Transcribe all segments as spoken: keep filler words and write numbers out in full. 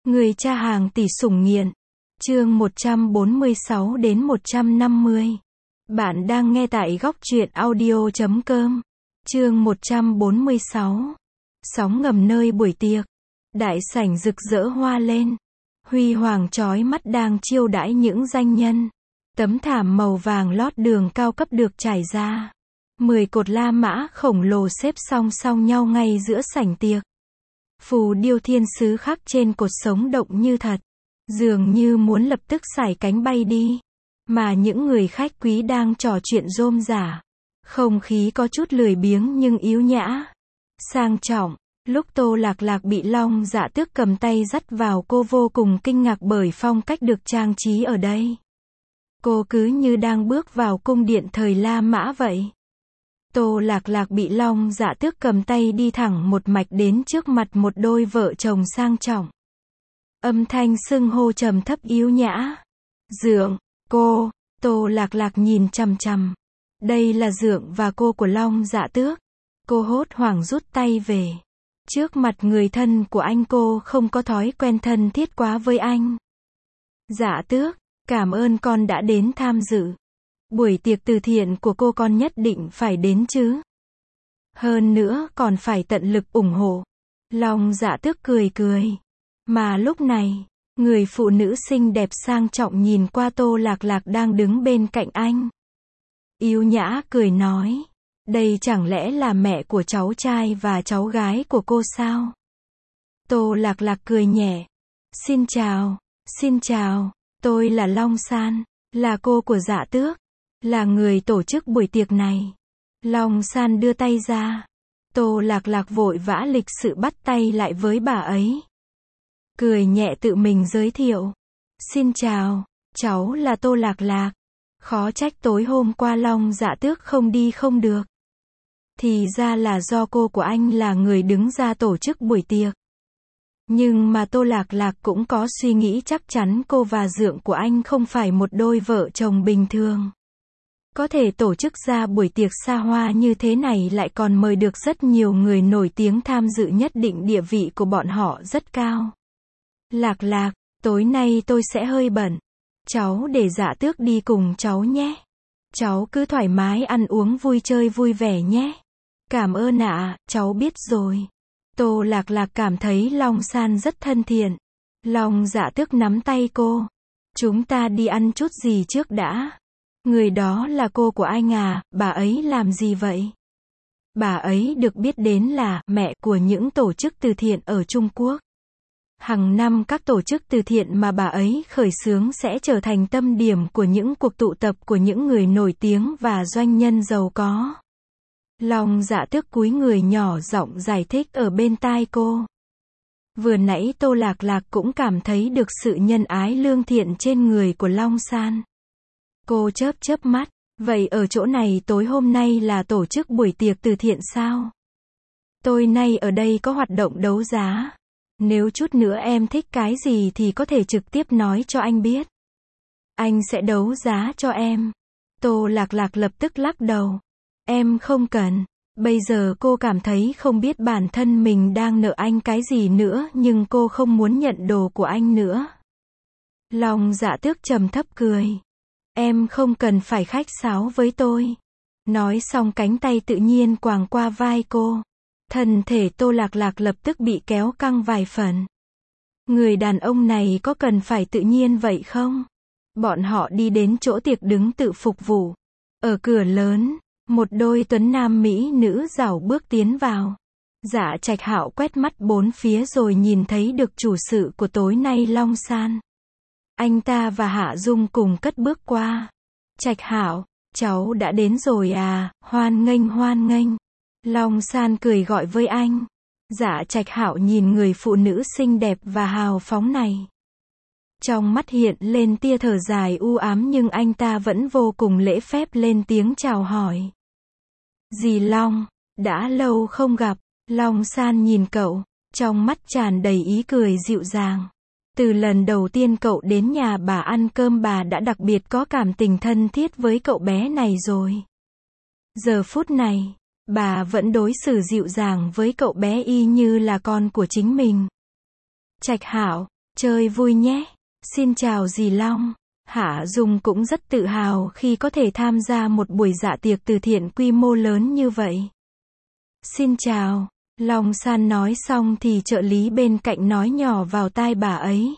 Người cha hàng tỷ sủng nghiện. Chương một trăm bốn mươi sáu đến một trăm năm mươi. Bạn đang nghe tại góc truyện audio chấm com. Chương một trăm bốn mươi sáu. Sóng ngầm nơi buổi tiệc. Đại sảnh rực rỡ hoa lên. Huy hoàng chói mắt đang chiêu đãi những danh nhân. Tấm thảm màu vàng lót đường cao cấp được trải ra. Mười cột La Mã khổng lồ xếp song song nhau ngay giữa sảnh tiệc. Phù điêu thiên sứ khắc trên cột sống động như thật. Dường như muốn lập tức sải cánh bay đi. Mà những người khách quý đang trò chuyện rôm rả. Không khí có chút lười biếng nhưng yếu nhã. Sang trọng. Lúc Tô Lạc Lạc bị Long Dạ Tước cầm tay dắt vào, cô vô cùng kinh ngạc bởi phong cách được trang trí ở đây. Cô cứ như đang bước vào cung điện thời La Mã vậy. Tô Lạc Lạc bị Long Dạ Tước cầm tay đi thẳng một mạch đến trước mặt một đôi vợ chồng sang trọng. Âm thanh xưng hô trầm thấp yếu nhã. Dượng, cô. Tô Lạc Lạc nhìn chằm chằm. Đây là dượng và cô của Long Dạ Tước. Cô hốt hoảng rút tay về. Trước mặt người thân của anh cô không có thói quen thân thiết quá với anh. Dạ Tước, cảm ơn con đã đến tham dự. Buổi tiệc từ thiện của cô con nhất định phải đến chứ. Hơn nữa còn phải tận lực ủng hộ. Long Dạ Tước cười cười. Mà lúc này, người phụ nữ xinh đẹp sang trọng nhìn qua Tô Lạc Lạc đang đứng bên cạnh anh. Yếu nhã cười nói. Đây chẳng lẽ là mẹ của cháu trai và cháu gái của cô sao? Tô Lạc Lạc cười nhẹ. Xin chào, xin chào, tôi là Long San, là cô của Dạ Tước, là người tổ chức buổi tiệc này. Long San đưa tay ra. Tô Lạc Lạc vội vã lịch sự bắt tay lại với bà ấy. Cười nhẹ tự mình giới thiệu. Xin chào, cháu là Tô Lạc Lạc. Khó trách tối hôm qua Long Dạ Tước không đi không được. Thì ra là do cô của anh là người đứng ra tổ chức buổi tiệc. Nhưng mà Tô Lạc Lạc cũng có suy nghĩ chắc chắn cô và dượng của anh không phải một đôi vợ chồng bình thường. Có thể tổ chức ra buổi tiệc xa hoa như thế này lại còn mời được rất nhiều người nổi tiếng tham dự, nhất định địa vị của bọn họ rất cao. Lạc Lạc, tối nay tôi sẽ hơi bận. Cháu để Dạ Tước đi cùng cháu nhé. Cháu cứ thoải mái ăn uống vui chơi vui vẻ nhé. Cảm ơn ạ, à, cháu biết rồi. Tô Lạc Lạc cảm thấy Long San rất thân thiện. Long Dạ Tước nắm tay cô. Chúng ta đi ăn chút gì trước đã. Người đó là cô của anh à, bà ấy làm gì vậy? Bà ấy được biết đến là mẹ của những tổ chức từ thiện ở Trung Quốc. Hàng năm các tổ chức từ thiện mà bà ấy khởi xướng sẽ trở thành tâm điểm của những cuộc tụ tập của những người nổi tiếng và doanh nhân giàu có. Long Dạ Tước cúi người nhỏ giọng giải thích ở bên tai cô. Vừa nãy Tô Lạc Lạc cũng cảm thấy được sự nhân ái lương thiện trên người của Long San. Cô chớp chớp mắt. Vậy ở chỗ này tối hôm nay là tổ chức buổi tiệc từ thiện sao? Tối nay ở đây có hoạt động đấu giá. Nếu chút nữa em thích cái gì thì có thể trực tiếp nói cho anh biết. Anh sẽ đấu giá cho em. Tô Lạc Lạc lập tức lắc đầu. Em không cần. Bây giờ cô cảm thấy không biết bản thân mình đang nợ anh cái gì nữa, nhưng cô không muốn nhận đồ của anh nữa. Long Dạ Tước trầm thấp cười. Em không cần phải khách sáo với tôi. Nói xong cánh tay tự nhiên quàng qua vai cô. Thân thể Tô Lạc Lạc lập tức bị kéo căng vài phần. Người đàn ông này có cần phải tự nhiên vậy không? Bọn họ đi đến chỗ tiệc đứng tự phục vụ. Ở cửa lớn, một đôi tuấn nam mỹ nữ rảo bước tiến vào. Dạ Trạch Hạo quét mắt bốn phía rồi nhìn thấy được chủ sự của tối nay Long San. Anh ta và Hạ Dung cùng cất bước qua. Trạch Hạo, cháu đã đến rồi à, hoan nghênh hoan nghênh. Long San cười gọi với anh. Dạ Trạch Hạo nhìn người phụ nữ xinh đẹp và hào phóng này. Trong mắt hiện lên tia thở dài u ám, nhưng anh ta vẫn vô cùng lễ phép lên tiếng chào hỏi. Dì Long, đã lâu không gặp. Long San nhìn cậu, trong mắt tràn đầy ý cười dịu dàng. Từ lần đầu tiên cậu đến nhà bà ăn cơm, bà đã đặc biệt có cảm tình thân thiết với cậu bé này rồi. Giờ phút này, bà vẫn đối xử dịu dàng với cậu bé y như là con của chính mình. Trạch Hạo, Chơi vui nhé. Xin chào dì Long. Hạ Dung cũng rất tự hào khi có thể tham gia một buổi dạ tiệc từ thiện quy mô lớn như vậy. Xin chào. Long San nói xong thì trợ lý bên cạnh nói nhỏ vào tai bà ấy.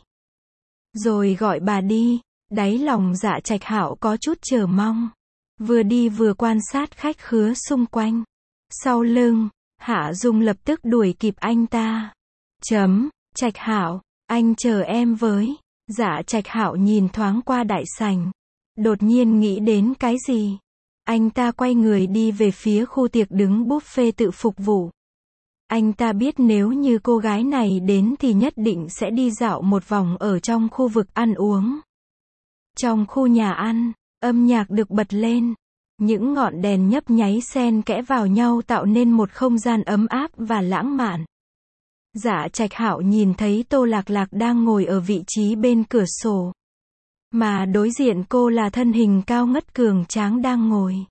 Rồi gọi bà đi. Đáy lòng Dạ Trạch Hạo có chút chờ mong. Vừa đi vừa quan sát khách khứa xung quanh. Sau lưng, Hạ Dung lập tức đuổi kịp anh ta. Chấm, Trạch Hạo, anh chờ em với. Dạ Trạch Hạo nhìn thoáng qua đại sảnh. Đột nhiên nghĩ đến cái gì. Anh ta quay người đi về phía khu tiệc đứng buffet tự phục vụ. Anh ta biết nếu như cô gái này đến thì nhất định sẽ đi dạo một vòng ở trong khu vực ăn uống. Trong khu nhà ăn, âm nhạc được bật lên. Những ngọn đèn nhấp nháy xen kẽ vào nhau tạo nên một không gian ấm áp và lãng mạn. Dạ Trạch Hạo nhìn thấy Tô Lạc Lạc đang ngồi ở vị trí bên cửa sổ. Mà đối diện cô là thân hình cao ngất cường tráng đang ngồi.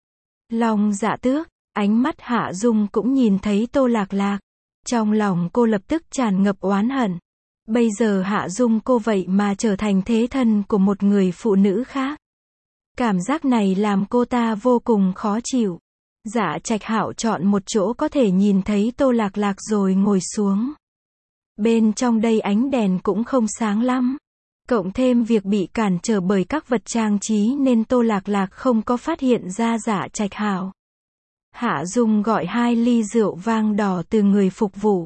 Long Dạ Tước, ánh mắt Hạ Dung cũng nhìn thấy Tô Lạc Lạc. Trong lòng cô lập tức tràn ngập oán hận. Bây giờ Hạ Dung cô vậy mà trở thành thế thân của một người phụ nữ khác. Cảm giác này làm cô ta vô cùng khó chịu. Dạ Trạch Hạo chọn một chỗ có thể nhìn thấy Tô Lạc Lạc rồi ngồi xuống. Bên trong đây ánh đèn cũng không sáng lắm. Cộng thêm việc bị cản trở bởi các vật trang trí nên Tô Lạc Lạc không có phát hiện ra Dạ Trạch Hạo. Hạ Dung gọi hai ly rượu vang đỏ từ người phục vụ.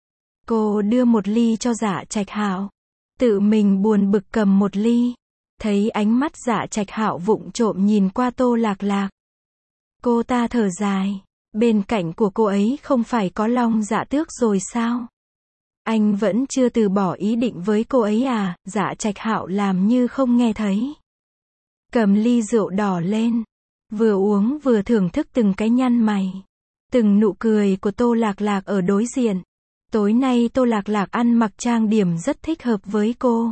Cô đưa một ly cho Dạ Trạch Hạo. Tự mình buồn bực cầm một ly. Thấy ánh mắt Dạ Trạch Hạo vụng trộm nhìn qua Tô Lạc Lạc. Cô ta thở dài. Bên cạnh của cô ấy không phải có Long Dạ Tước rồi sao? Anh vẫn chưa từ bỏ ý định với cô ấy à? Dạ Trạch Hạo làm như không nghe thấy. Cầm ly rượu đỏ lên. Vừa uống vừa thưởng thức từng cái nhăn mày. Từng nụ cười của Tô Lạc Lạc ở đối diện. Tối nay Tô Lạc Lạc ăn mặc trang điểm rất thích hợp với cô.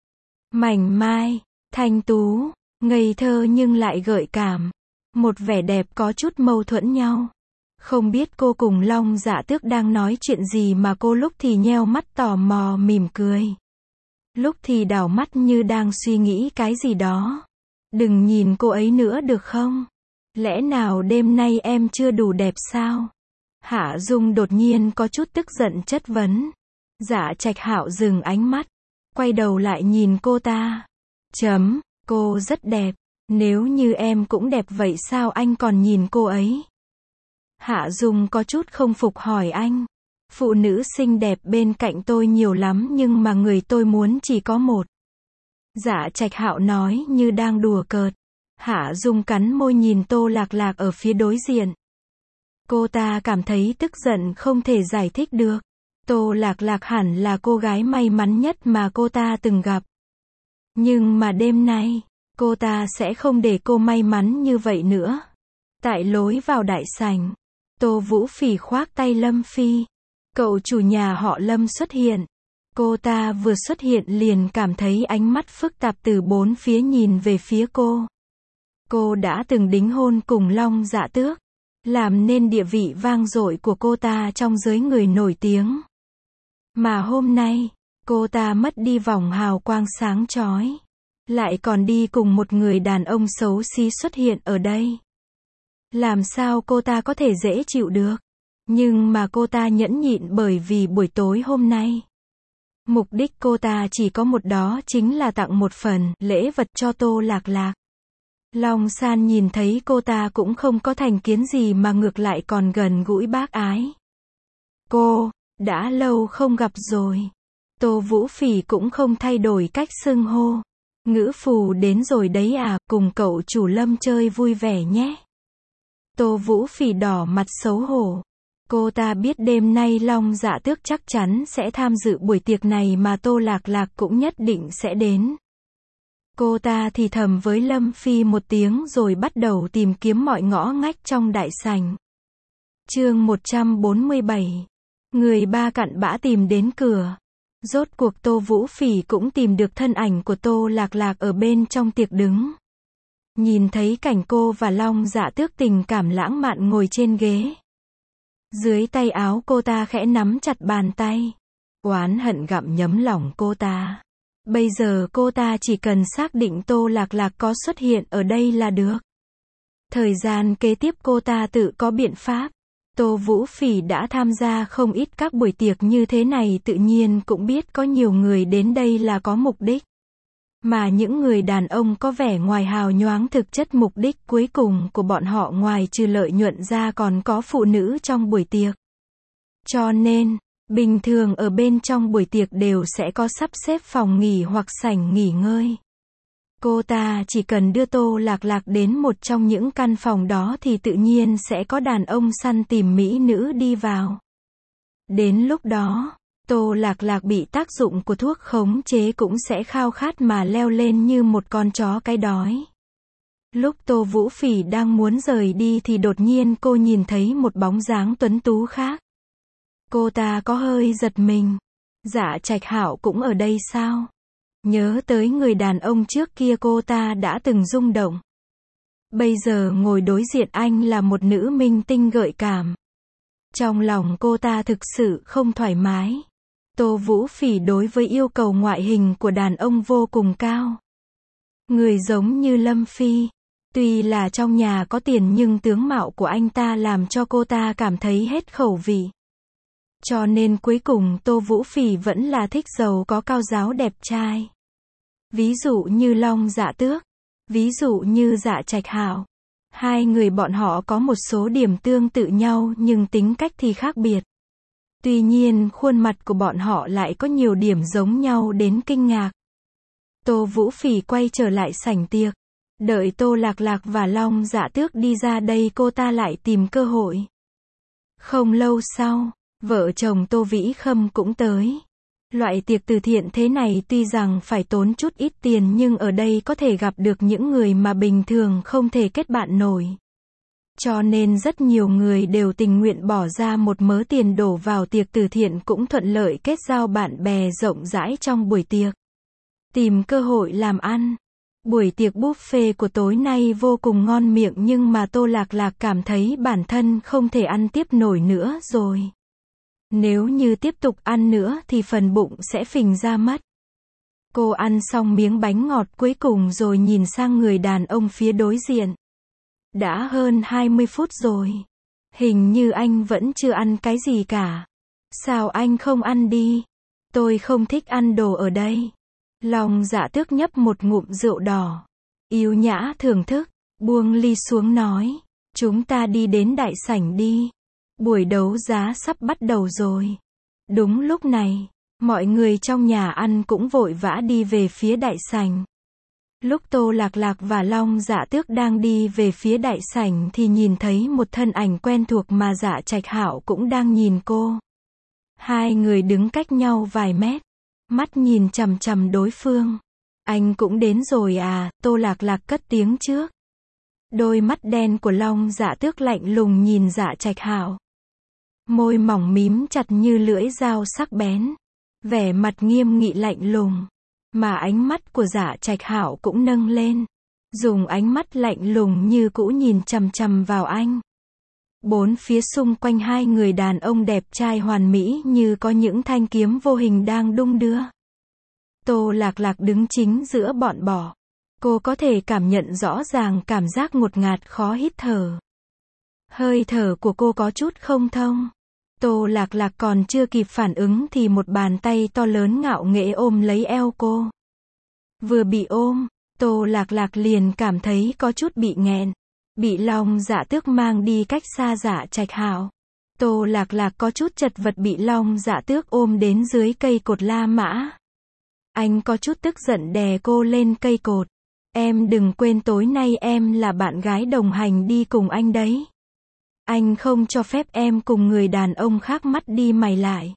Mảnh mai, thanh tú, ngây thơ nhưng lại gợi cảm. Một vẻ đẹp có chút mâu thuẫn nhau. Không biết cô cùng Long Dạ Tước đang nói chuyện gì mà cô lúc thì nheo mắt tò mò mỉm cười. Lúc thì đảo mắt như đang suy nghĩ cái gì đó. Đừng nhìn cô ấy nữa được không? Lẽ nào đêm nay em chưa đủ đẹp sao? Hạ Dung đột nhiên có chút tức giận chất vấn. Dạ Trạch Hạo dừng ánh mắt. Quay đầu lại nhìn cô ta. Chấm, cô rất đẹp. Nếu như em cũng đẹp vậy sao anh còn nhìn cô ấy? Hạ Dung có chút không phục hỏi anh. Phụ nữ xinh đẹp bên cạnh tôi nhiều lắm nhưng mà người tôi muốn chỉ có một. Dạ Trạch Hạo nói như đang đùa cợt. Hạ Dung cắn môi nhìn Tô Lạc Lạc ở phía đối diện. Cô ta cảm thấy tức giận không thể giải thích được. Tô Lạc Lạc hẳn là cô gái may mắn nhất mà cô ta từng gặp. Nhưng mà đêm nay, cô ta sẽ không để cô may mắn như vậy nữa. Tại lối vào đại sảnh, Tô Vũ Phỉ khoác tay Lâm Phi. Cậu chủ nhà họ Lâm xuất hiện. Cô ta vừa xuất hiện liền cảm thấy ánh mắt phức tạp từ bốn phía nhìn về phía cô. Cô đã từng đính hôn cùng Long Dạ Tước, làm nên địa vị vang dội của cô ta trong giới người nổi tiếng. Mà hôm nay, cô ta mất đi vòng hào quang sáng chói. Lại còn đi cùng một người đàn ông xấu xí xuất hiện ở đây. Làm sao cô ta có thể dễ chịu được? Nhưng mà cô ta nhẫn nhịn bởi vì buổi tối hôm nay. Mục đích cô ta chỉ có một, đó chính là tặng một phần lễ vật cho Tô Lạc Lạc. Long San nhìn thấy cô ta cũng không có thành kiến gì mà ngược lại còn gần gũi bác ái. Cô, đã lâu không gặp rồi. Tô Vũ Phỉ cũng không thay đổi cách xưng hô. Ngữ phù đến rồi đấy à, cùng cậu chủ Lâm chơi vui vẻ nhé. Tô Vũ Phỉ đỏ mặt xấu hổ. Cô ta biết đêm nay Long Dạ Tước chắc chắn sẽ tham dự buổi tiệc này mà Tô Lạc Lạc cũng nhất định sẽ đến. Cô ta thì thầm với Lâm Phi một tiếng rồi bắt đầu tìm kiếm mọi ngõ ngách trong đại sảnh. Chương một trăm bốn mươi bảy. Người ba cặn bã tìm đến cửa. Rốt cuộc Tô Vũ Phỉ cũng tìm được thân ảnh của Tô Lạc Lạc ở bên trong tiệc đứng. Nhìn thấy cảnh cô và Long Dạ Tước tình cảm lãng mạn ngồi trên ghế. Dưới tay áo cô ta khẽ nắm chặt bàn tay. oán hận gặm nhấm lòng cô ta. Bây giờ cô ta chỉ cần xác định Tô Lạc Lạc có xuất hiện ở đây là được. Thời gian kế tiếp cô ta tự có biện pháp. Tô Vũ Phỉ đã tham gia không ít các buổi tiệc như thế này, tự nhiên cũng biết có nhiều người đến đây là có mục đích. Mà những người đàn ông có vẻ ngoài hào nhoáng, thực chất mục đích cuối cùng của bọn họ ngoài trừ lợi nhuận ra còn có phụ nữ trong buổi tiệc. Cho nên, bình thường ở bên trong buổi tiệc đều sẽ có sắp xếp phòng nghỉ hoặc sảnh nghỉ ngơi. Cô ta chỉ cần đưa Tô Lạc Lạc đến một trong những căn phòng đó thì tự nhiên sẽ có đàn ông săn tìm mỹ nữ đi vào. Đến lúc đó, Tô Lạc Lạc bị tác dụng của thuốc khống chế cũng sẽ khao khát mà leo lên như một con chó cái đói. Lúc Tô Vũ Phỉ đang muốn rời đi thì đột nhiên cô nhìn thấy một bóng dáng tuấn tú khác. Cô ta có hơi giật mình. Dạ Trạch Hạo cũng ở đây sao? Nhớ tới người đàn ông trước kia cô ta đã từng rung động. Bây giờ ngồi đối diện anh là một nữ minh tinh gợi cảm. Trong lòng cô ta thực sự không thoải mái. Tô Vũ Phỉ đối với yêu cầu ngoại hình của đàn ông vô cùng cao. Người giống như Lâm Phi. Tuy là trong nhà có tiền nhưng tướng mạo của anh ta làm cho cô ta cảm thấy hết khẩu vị. Cho nên cuối cùng Tô Vũ Phỉ vẫn là thích giàu có cao ráo đẹp trai. Ví dụ như Long Dạ Tước. Ví dụ như Dạ Trạch Hạo. Hai người bọn họ có một số điểm tương tự nhau nhưng tính cách thì khác biệt. Tuy nhiên khuôn mặt của bọn họ lại có nhiều điểm giống nhau đến kinh ngạc. Tô Vũ Phỉ quay trở lại sảnh tiệc. Đợi Tô Lạc Lạc và Long Dạ Tước đi ra đây cô ta lại tìm cơ hội. Không lâu sau, vợ chồng Tô Vĩ Khâm cũng tới. Loại tiệc từ thiện thế này tuy rằng phải tốn chút ít tiền nhưng ở đây có thể gặp được những người mà bình thường không thể kết bạn nổi. Cho nên rất nhiều người đều tình nguyện bỏ ra một mớ tiền đổ vào tiệc từ thiện, cũng thuận lợi kết giao bạn bè rộng rãi trong buổi tiệc. Tìm cơ hội làm ăn. Buổi tiệc buffet của tối nay vô cùng ngon miệng nhưng mà Tô Lạc Lạc cảm thấy bản thân không thể ăn tiếp nổi nữa rồi. Nếu như tiếp tục ăn nữa thì phần bụng sẽ phình ra mất. Cô ăn xong miếng bánh ngọt cuối cùng rồi nhìn sang người đàn ông phía đối diện. Đã hơn hai mươi phút rồi. Hình như anh vẫn chưa ăn cái gì cả. Sao anh không ăn đi? Tôi không thích ăn đồ ở đây. Long Dạ Tước nhấp một ngụm rượu đỏ. Yêu nhã thưởng thức, buông ly xuống nói. Chúng ta đi đến đại sảnh đi. Buổi đấu giá sắp bắt đầu rồi. Đúng lúc này, mọi người trong nhà ăn cũng vội vã đi về phía đại sảnh. Lúc Tô Lạc Lạc và Long Dạ Tước đang đi về phía đại sảnh thì nhìn thấy một thân ảnh quen thuộc mà Dạ Trạch Hạo cũng đang nhìn cô. Hai người đứng cách nhau vài mét, mắt nhìn chằm chằm đối phương. Anh cũng đến rồi à? Tô Lạc Lạc cất tiếng trước. Đôi mắt đen của Long Dạ Tước lạnh lùng nhìn Dạ Trạch Hạo. Môi mỏng mím chặt như lưỡi dao sắc bén. Vẻ mặt nghiêm nghị lạnh lùng. Mà ánh mắt của Dạ Trạch Hạo cũng nâng lên. Dùng ánh mắt lạnh lùng như cũ nhìn chằm chằm vào anh. Bốn phía xung quanh hai người đàn ông đẹp trai hoàn mỹ như có những thanh kiếm vô hình đang đung đưa. Tô Lạc Lạc đứng chính giữa bọn bỏ. Cô có thể cảm nhận rõ ràng cảm giác ngột ngạt khó hít thở. Hơi thở của cô có chút không thông. Tô Lạc Lạc còn chưa kịp phản ứng thì một bàn tay to lớn ngạo nghễ ôm lấy eo cô. Vừa bị ôm, Tô Lạc Lạc liền cảm thấy có chút bị nghẹn. Bị Long Dạ Tước mang đi cách xa Dạ Trạch Hạo. Tô Lạc Lạc có chút chật vật bị Long Dạ Tước ôm đến dưới cây cột La Mã. Anh có chút tức giận đè cô lên cây cột. Em đừng quên tối nay em là bạn gái đồng hành đi cùng anh đấy. Anh không cho phép em cùng người đàn ông khác mắt đi mày lại.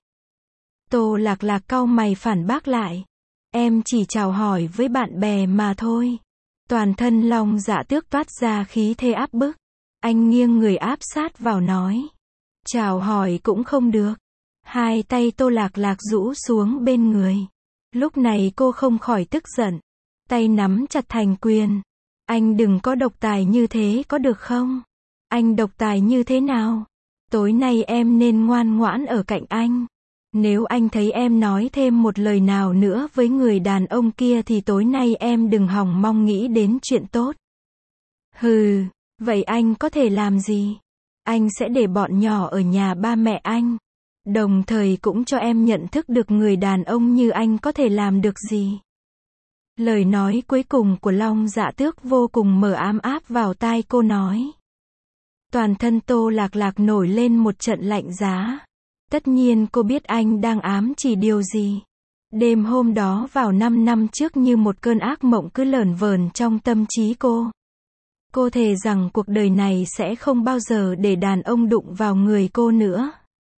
Tô Lạc Lạc cau mày phản bác lại. Em chỉ chào hỏi với bạn bè mà thôi. Toàn thân Long Dạ Tước toát ra khí thế áp bức. Anh nghiêng người áp sát vào nói. Chào hỏi cũng không được. Hai tay Tô Lạc Lạc rũ xuống bên người. Lúc này cô không khỏi tức giận. Tay nắm chặt thành quyền. Anh đừng có độc tài như thế có được không? Anh độc tài như thế nào? Tối nay em nên ngoan ngoãn ở cạnh anh. Nếu anh thấy em nói thêm một lời nào nữa với người đàn ông kia thì tối nay em đừng hòng mong nghĩ đến chuyện tốt. Hừ, vậy anh có thể làm gì? Anh sẽ để bọn nhỏ ở nhà ba mẹ anh. Đồng thời cũng cho em nhận thức được người đàn ông như anh có thể làm được gì. Lời nói cuối cùng của Long Dạ Tước vô cùng mờ ám áp vào tai cô nói. Toàn thân Tô Lạc Lạc nổi lên một trận lạnh giá. Tất nhiên cô biết anh đang ám chỉ điều gì. Đêm hôm đó vào năm năm trước như một cơn ác mộng cứ lởn vởn trong tâm trí cô. Cô thề rằng cuộc đời này sẽ không bao giờ để đàn ông đụng vào người cô nữa.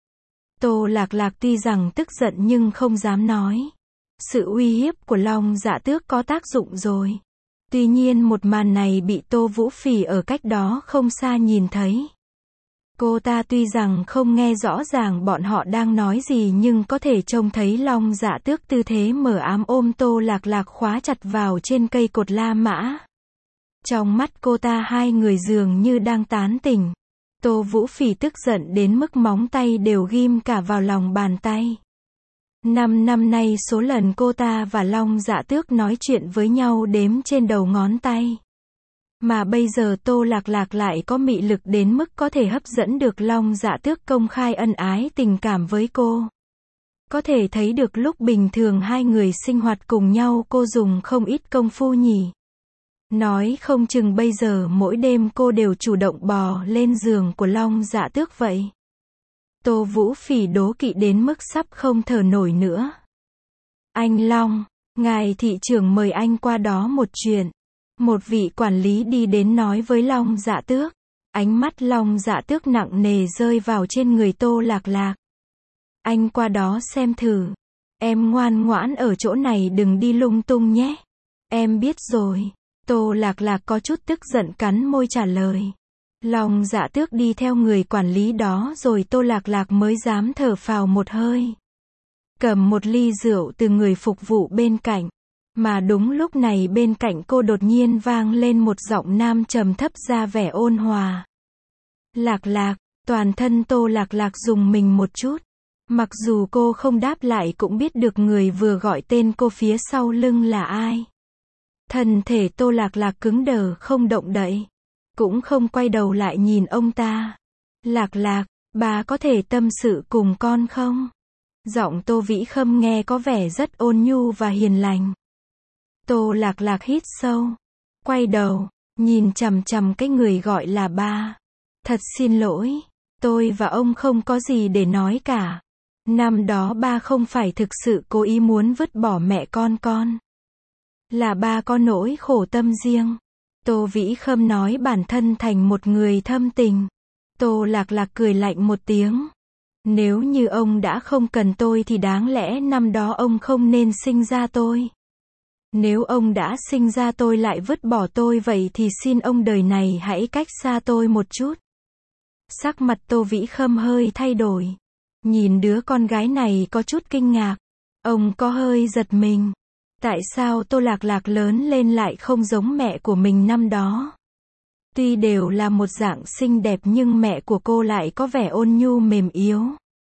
Tô Lạc Lạc tuy rằng tức giận nhưng không dám nói. Sự uy hiếp của Long Dạ Tước có tác dụng rồi. Tuy nhiên một màn này bị Tô Vũ Phỉ ở cách đó không xa nhìn thấy. Cô ta tuy rằng không nghe rõ ràng bọn họ đang nói gì nhưng có thể trông thấy Long Dạ Tước tư thế mờ ám ôm Tô Lạc Lạc khóa chặt vào trên cây cột La Mã. Trong mắt cô ta hai người dường như đang tán tỉnh. Tô Vũ Phỉ tức giận đến mức móng tay đều ghim cả vào lòng bàn tay. Năm năm nay số lần cô ta và Long Dạ Tước nói chuyện với nhau đếm trên đầu ngón tay. Mà bây giờ Tô Lạc Lạc lại có mị lực đến mức có thể hấp dẫn được Long Dạ Tước công khai ân ái tình cảm với cô. Có thể thấy được lúc bình thường hai người sinh hoạt cùng nhau cô dùng không ít công phu nhỉ. Nói không chừng bây giờ mỗi đêm cô đều chủ động bò lên giường của Long Dạ Tước vậy. Tô Vũ Phỉ đố kỵ đến mức sắp không thở nổi nữa. Anh Long, ngài thị trưởng mời anh qua đó một chuyện. Một vị quản lý đi đến nói với Long Dạ Tước. Ánh mắt Long Dạ Tước nặng nề rơi vào trên người Tô Lạc Lạc. Anh qua đó xem thử. Em ngoan ngoãn ở chỗ này đừng đi lung tung nhé. Em biết rồi. Tô Lạc Lạc có chút tức giận cắn môi trả lời. Long Dạ Tước đi theo người quản lý đó rồi Tô Lạc Lạc mới dám thở phào một hơi. Cầm một ly rượu từ người phục vụ bên cạnh. Mà đúng lúc này bên cạnh cô đột nhiên vang lên một giọng nam trầm thấp ra vẻ ôn hòa. Lạc Lạc, toàn thân Tô Lạc Lạc rùng mình một chút. Mặc dù cô không đáp lại cũng biết được người vừa gọi tên cô phía sau lưng là ai. Thân thể Tô Lạc Lạc cứng đờ không động đậy. Cũng không quay đầu lại nhìn ông ta. Lạc Lạc, bà có thể tâm sự cùng con không? Giọng Tô Vĩ Khâm nghe có vẻ rất ôn nhu và hiền lành. Tô Lạc Lạc hít sâu. Quay đầu, nhìn chằm chằm cái người gọi là ba. Thật xin lỗi, tôi và ông không có gì để nói cả. Năm đó ba không phải thực sự cố ý muốn vứt bỏ mẹ con con. Là ba có nỗi khổ tâm riêng. Tô Vĩ Khâm nói bản thân thành một người thâm tình. Tô Lạc Lạc cười lạnh một tiếng. Nếu như ông đã không cần tôi thì đáng lẽ năm đó ông không nên sinh ra tôi. Nếu ông đã sinh ra tôi lại vứt bỏ tôi vậy thì xin ông đời này hãy cách xa tôi một chút. Sắc mặt Tô Vĩ Khâm hơi thay đổi. Nhìn đứa con gái này có chút kinh ngạc. Ông có hơi giật mình. Tại sao Tô Lạc Lạc lớn lên lại không giống mẹ của mình năm đó? Tuy đều là một dạng xinh đẹp nhưng mẹ của cô lại có vẻ ôn nhu mềm yếu.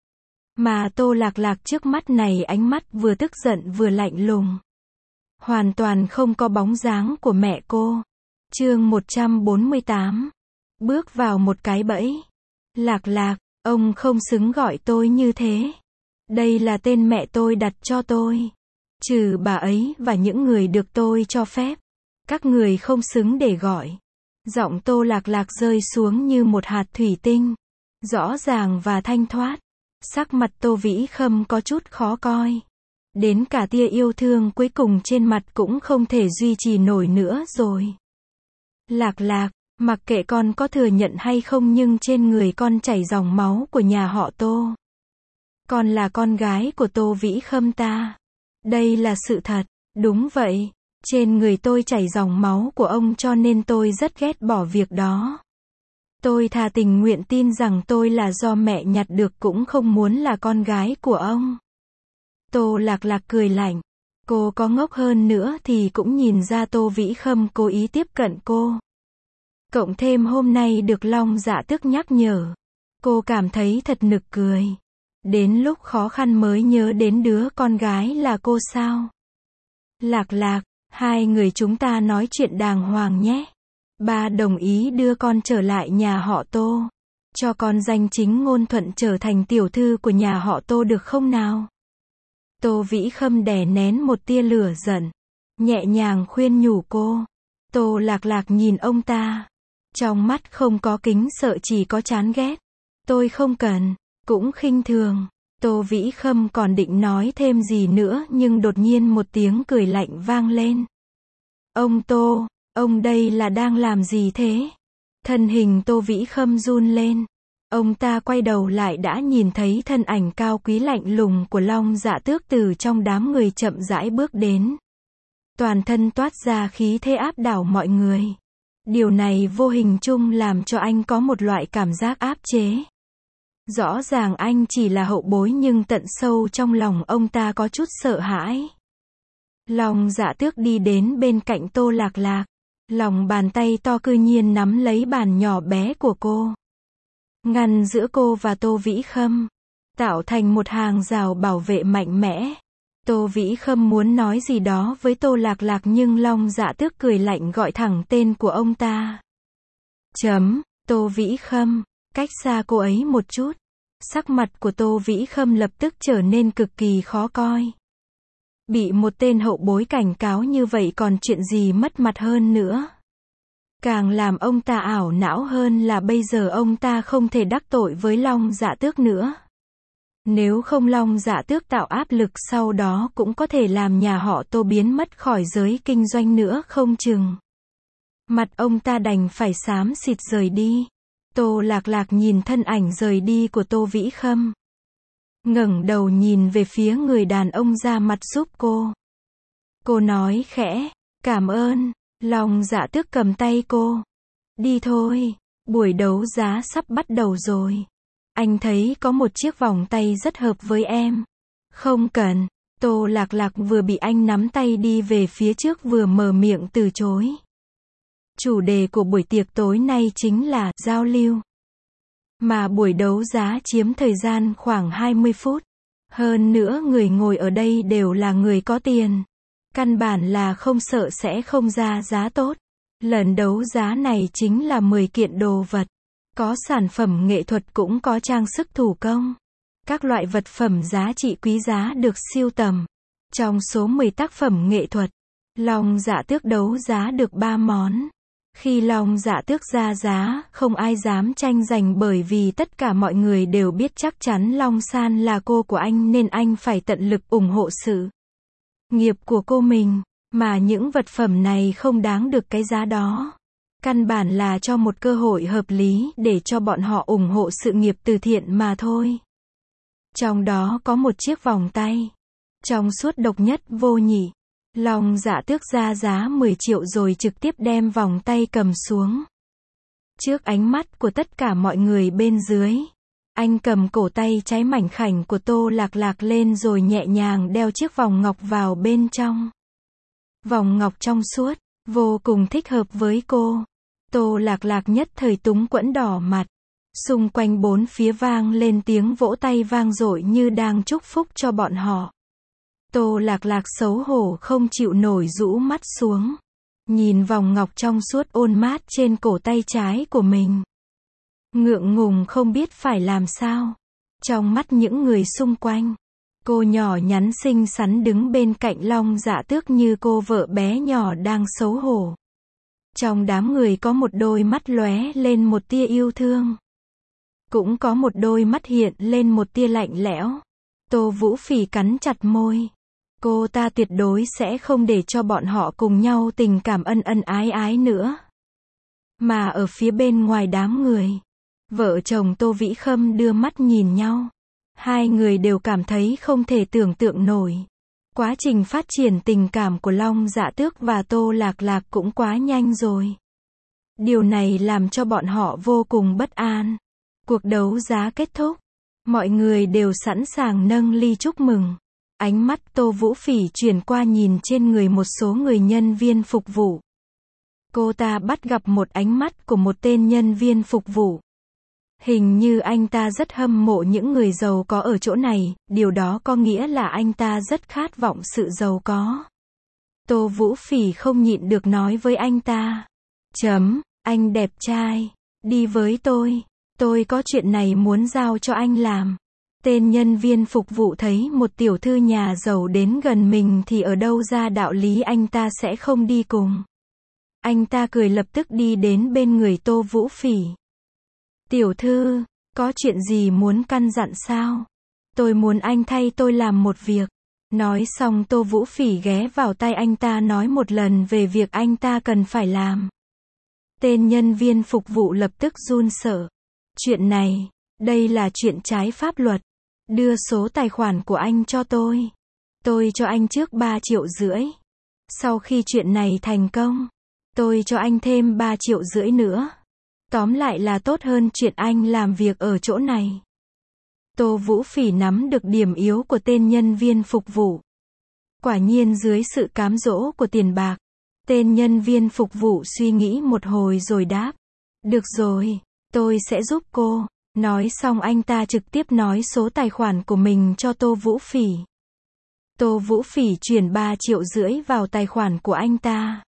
Mà Tô Lạc Lạc trước mắt này ánh mắt vừa tức giận vừa lạnh lùng. Hoàn toàn không có bóng dáng của mẹ cô. Chương một trăm bốn mươi tám. Bước vào một cái bẫy. Lạc Lạc, ông không xứng gọi tôi như thế. Đây là tên mẹ tôi đặt cho tôi. Trừ bà ấy và những người được tôi cho phép. Các người không xứng để gọi. Giọng Tô Lạc Lạc rơi xuống như một hạt thủy tinh. Rõ ràng và thanh thoát. Sắc mặt Tô Vĩ Khâm có chút khó coi. Đến cả tia yêu thương cuối cùng trên mặt cũng không thể duy trì nổi nữa rồi. Lạc Lạc, mặc kệ con có thừa nhận hay không nhưng trên người con chảy dòng máu của nhà họ Tô. Con là con gái của Tô Vĩ Khâm ta. Đây là sự thật. Đúng vậy. Trên người tôi chảy dòng máu của ông cho nên tôi rất ghét bỏ việc đó. Tôi thà tình nguyện tin rằng tôi là do mẹ nhặt được cũng không muốn là con gái của ông. Tô Lạc Lạc cười lạnh. Cô có ngốc hơn nữa thì cũng nhìn ra Tô Vĩ Khâm cố ý tiếp cận cô. Cộng thêm hôm nay được Long Dạ Tước nhắc nhở. Cô cảm thấy thật nực cười. Đến lúc khó khăn mới nhớ đến đứa con gái là cô sao? Lạc Lạc, hai người chúng ta nói chuyện đàng hoàng nhé. Ba đồng ý đưa con trở lại nhà họ Tô. Cho con danh chính ngôn thuận trở thành tiểu thư của nhà họ Tô được không nào? Tô Vĩ Khâm đè nén một tia lửa giận, nhẹ nhàng khuyên nhủ cô. Tô Lạc Lạc nhìn ông ta. Trong mắt không có kính sợ, chỉ có chán ghét. Tôi không cần, cũng khinh thường. Tô Vĩ Khâm còn định nói thêm gì nữa nhưng đột nhiên một tiếng cười lạnh vang lên. Ông Tô, ông đây là đang làm gì thế? Thân hình Tô Vĩ Khâm run lên. Ông ta quay đầu lại đã nhìn thấy thân ảnh cao quý lạnh lùng của Long Dạ Tước từ trong đám người chậm rãi bước đến. Toàn thân toát ra khí thế áp đảo mọi người. Điều này vô hình chung làm cho anh có một loại cảm giác áp chế. Rõ ràng anh chỉ là hậu bối nhưng tận sâu trong lòng ông ta có chút sợ hãi. Long Dạ Tước đi đến bên cạnh Tô Lạc Lạc. Lòng bàn tay to cư nhiên nắm lấy bàn nhỏ bé của cô. Ngăn giữa cô và Tô Vĩ Khâm. Tạo thành một hàng rào bảo vệ mạnh mẽ. Tô Vĩ Khâm muốn nói gì đó với Tô Lạc Lạc nhưng Long Dạ Tước cười lạnh gọi thẳng tên của ông ta. Chấm, Tô Vĩ Khâm, cách xa cô ấy một chút. Sắc mặt của Tô Vĩ Khâm lập tức trở nên cực kỳ khó coi. Bị một tên hậu bối cảnh cáo như vậy còn chuyện gì mất mặt hơn nữa. Càng làm ông ta ảo não hơn là bây giờ ông ta không thể đắc tội với Long Dạ Tước nữa. Nếu không Long Dạ Tước tạo áp lực sau đó cũng có thể làm nhà họ Tô biến mất khỏi giới kinh doanh nữa không chừng. Mặt ông ta đành phải xám xịt rời đi. Tô Lạc Lạc nhìn thân ảnh rời đi của Tô Vĩ Khâm. Ngẩng đầu nhìn về phía người đàn ông ra mặt giúp cô. Cô nói khẽ, cảm ơn. Long Dạ Tước cầm tay cô. Đi thôi, buổi đấu giá sắp bắt đầu rồi. Anh thấy có một chiếc vòng tay rất hợp với em. Không cần. Tô Lạc Lạc vừa bị anh nắm tay đi về phía trước vừa mở miệng từ chối. Chủ đề của buổi tiệc tối nay chính là giao lưu. Mà buổi đấu giá chiếm thời gian khoảng hai mươi phút. Hơn nữa người ngồi ở đây đều là người có tiền. Căn bản là không sợ sẽ không ra giá tốt. Lần đấu giá này chính là mười kiện đồ vật. Có sản phẩm nghệ thuật cũng có trang sức thủ công. Các loại vật phẩm giá trị quý giá được sưu tầm. Trong số mười tác phẩm nghệ thuật, Long Dạ Tước đấu giá được ba món. Khi Long Dạ Tước ra giá, không ai dám tranh giành bởi vì tất cả mọi người đều biết chắc chắn Long San là cô của anh nên anh phải tận lực ủng hộ sự nghiệp của cô mình. Mà những vật phẩm này không đáng được cái giá đó. Căn bản là cho một cơ hội hợp lý để cho bọn họ ủng hộ sự nghiệp từ thiện mà thôi. Trong đó có một chiếc vòng tay. Trong suốt độc nhất vô nhị. Long Dạ Tước ra giá mười triệu rồi trực tiếp đem vòng tay cầm xuống. Trước ánh mắt của tất cả mọi người bên dưới. Anh cầm cổ tay trái mảnh khảnh của Tô Lạc Lạc lên rồi nhẹ nhàng đeo chiếc vòng ngọc vào bên trong. Vòng ngọc trong suốt, vô cùng thích hợp với cô. Tô Lạc Lạc nhất thời túng quẫn đỏ mặt. Xung quanh bốn phía vang lên tiếng vỗ tay vang dội như đang chúc phúc cho bọn họ. Tô Lạc Lạc xấu hổ không chịu nổi rũ mắt xuống. Nhìn vòng ngọc trong suốt ôn mát trên cổ tay trái của mình. Ngượng ngùng không biết phải làm sao. Trong mắt những người xung quanh. Cô nhỏ nhắn xinh xắn đứng bên cạnh Long Dạ Tước như cô vợ bé nhỏ đang xấu hổ. Trong đám người có một đôi mắt lóe lên một tia yêu thương. Cũng có một đôi mắt hiện lên một tia lạnh lẽo. Tô Vũ Phỉ cắn chặt môi. Cô ta tuyệt đối sẽ không để cho bọn họ cùng nhau tình cảm ân ân ái ái nữa. Mà ở phía bên ngoài đám người, vợ chồng Tô Vĩ Khâm đưa mắt nhìn nhau. Hai người đều cảm thấy không thể tưởng tượng nổi. Quá trình phát triển tình cảm của Long Dạ Tước và Tô Lạc Lạc cũng quá nhanh rồi. Điều này làm cho bọn họ vô cùng bất an. Cuộc đấu giá kết thúc. Mọi người đều sẵn sàng nâng ly chúc mừng. Ánh mắt Tô Vũ Phỉ chuyển qua nhìn trên người một số người nhân viên phục vụ. Cô ta bắt gặp một ánh mắt của một tên nhân viên phục vụ. Hình như anh ta rất hâm mộ những người giàu có ở chỗ này, điều đó có nghĩa là anh ta rất khát vọng sự giàu có. Tô Vũ Phỉ không nhịn được nói với anh ta. Chấm, anh đẹp trai, đi với tôi, tôi có chuyện này muốn giao cho anh làm. Tên nhân viên phục vụ thấy một tiểu thư nhà giàu đến gần mình thì ở đâu ra đạo lý anh ta sẽ không đi cùng. Anh ta cười lập tức đi đến bên người Tô Vũ Phỉ. Tiểu thư, có chuyện gì muốn căn dặn sao? Tôi muốn anh thay tôi làm một việc. Nói xong Tô Vũ Phỉ ghé vào tay anh ta nói một lần về việc anh ta cần phải làm. Tên nhân viên phục vụ lập tức run sợ. Chuyện này, đây là chuyện trái pháp luật. Đưa số tài khoản của anh cho tôi. Tôi cho anh trước ba triệu rưỡi. Sau khi chuyện này thành công, tôi cho anh thêm ba triệu rưỡi nữa. Tóm lại là tốt hơn chuyện anh làm việc ở chỗ này. Tô Vũ Phỉ nắm được điểm yếu của tên nhân viên phục vụ. Quả nhiên dưới sự cám dỗ của tiền bạc, tên nhân viên phục vụ suy nghĩ một hồi rồi đáp. Được rồi, tôi sẽ giúp cô. Nói xong anh ta trực tiếp nói số tài khoản của mình cho Tô Vũ Phỉ. Tô Vũ Phỉ chuyển ba triệu rưỡi vào tài khoản của anh ta.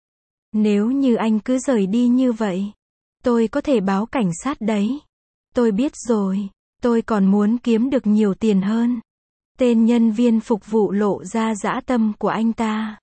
Nếu như anh cứ rời đi như vậy, tôi có thể báo cảnh sát đấy. Tôi biết rồi, tôi còn muốn kiếm được nhiều tiền hơn. Tên nhân viên phục vụ lộ ra dã tâm của anh ta.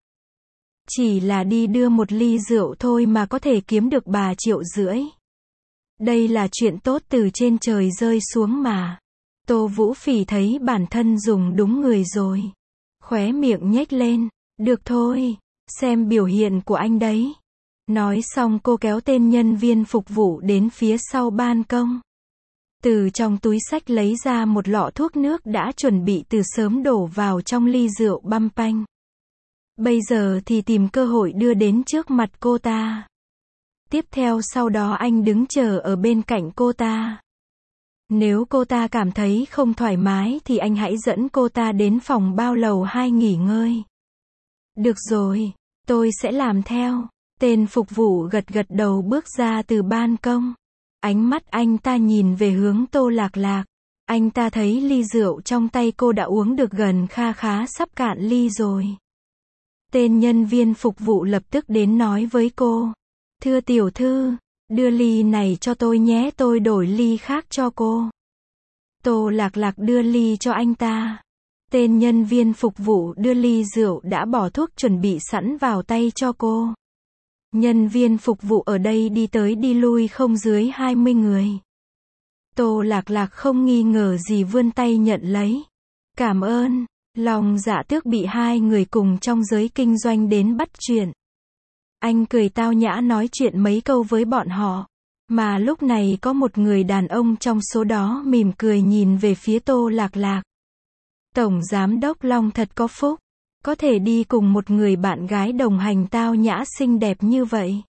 Chỉ là đi đưa một ly rượu thôi mà có thể kiếm được ba triệu rưỡi. Đây là chuyện tốt từ trên trời rơi xuống mà. Tô Vũ Phỉ thấy bản thân dùng đúng người rồi. Khóe miệng nhếch lên. Được thôi, xem biểu hiện của anh đấy. Nói xong cô kéo tên nhân viên phục vụ đến phía sau ban công. Từ trong túi xách lấy ra một lọ thuốc nước đã chuẩn bị từ sớm đổ vào trong ly rượu băm panh. Bây giờ thì tìm cơ hội đưa đến trước mặt cô ta. Tiếp theo sau đó anh đứng chờ ở bên cạnh cô ta. Nếu cô ta cảm thấy không thoải mái thì anh hãy dẫn cô ta đến phòng bao lầu hai nghỉ ngơi. Được rồi, tôi sẽ làm theo. Tên phục vụ gật gật đầu bước ra từ ban công. Ánh mắt anh ta nhìn về hướng Tô Lạc Lạc. Anh ta thấy ly rượu trong tay cô đã uống được gần kha khá sắp cạn ly rồi. Tên nhân viên phục vụ lập tức đến nói với cô. Thưa tiểu thư, đưa ly này cho tôi nhé, tôi đổi ly khác cho cô. Tô Lạc Lạc đưa ly cho anh ta. Tên nhân viên phục vụ đưa ly rượu đã bỏ thuốc chuẩn bị sẵn vào tay cho cô. Nhân viên phục vụ ở đây đi tới đi lui không dưới hai mươi người. Tô Lạc Lạc không nghi ngờ gì vươn tay nhận lấy. Cảm ơn. Lòng Dạ Tước bị hai người cùng trong giới kinh doanh đến bắt chuyện. Anh cười tao nhã nói chuyện mấy câu với bọn họ. Mà lúc này có một người đàn ông trong số đó mỉm cười nhìn về phía Tô Lạc Lạc. Tổng Giám đốc Long thật có phúc. Có thể đi cùng một người bạn gái đồng hành tao nhã xinh đẹp như vậy.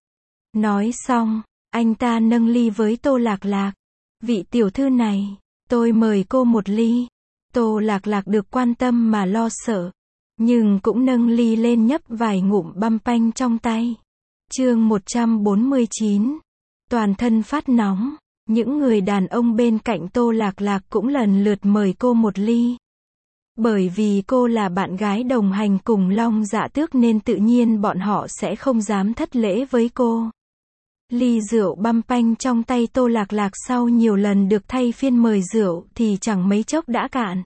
Nói xong, anh ta nâng ly với Tô Lạc Lạc. Vị tiểu thư này, tôi mời cô một ly. Tô Lạc Lạc được quan tâm mà lo sợ. Nhưng cũng nâng ly lên nhấp vài ngụm băm panh trong tay. Chương một trăm bốn mươi chín. Toàn thân phát nóng. Những người đàn ông bên cạnh Tô Lạc Lạc cũng lần lượt mời cô một ly. Bởi vì cô là bạn gái đồng hành cùng Long Dạ Tước nên tự nhiên bọn họ sẽ không dám thất lễ với cô. Ly rượu băm panh trong tay Tô Lạc Lạc sau nhiều lần được thay phiên mời rượu thì chẳng mấy chốc đã cạn.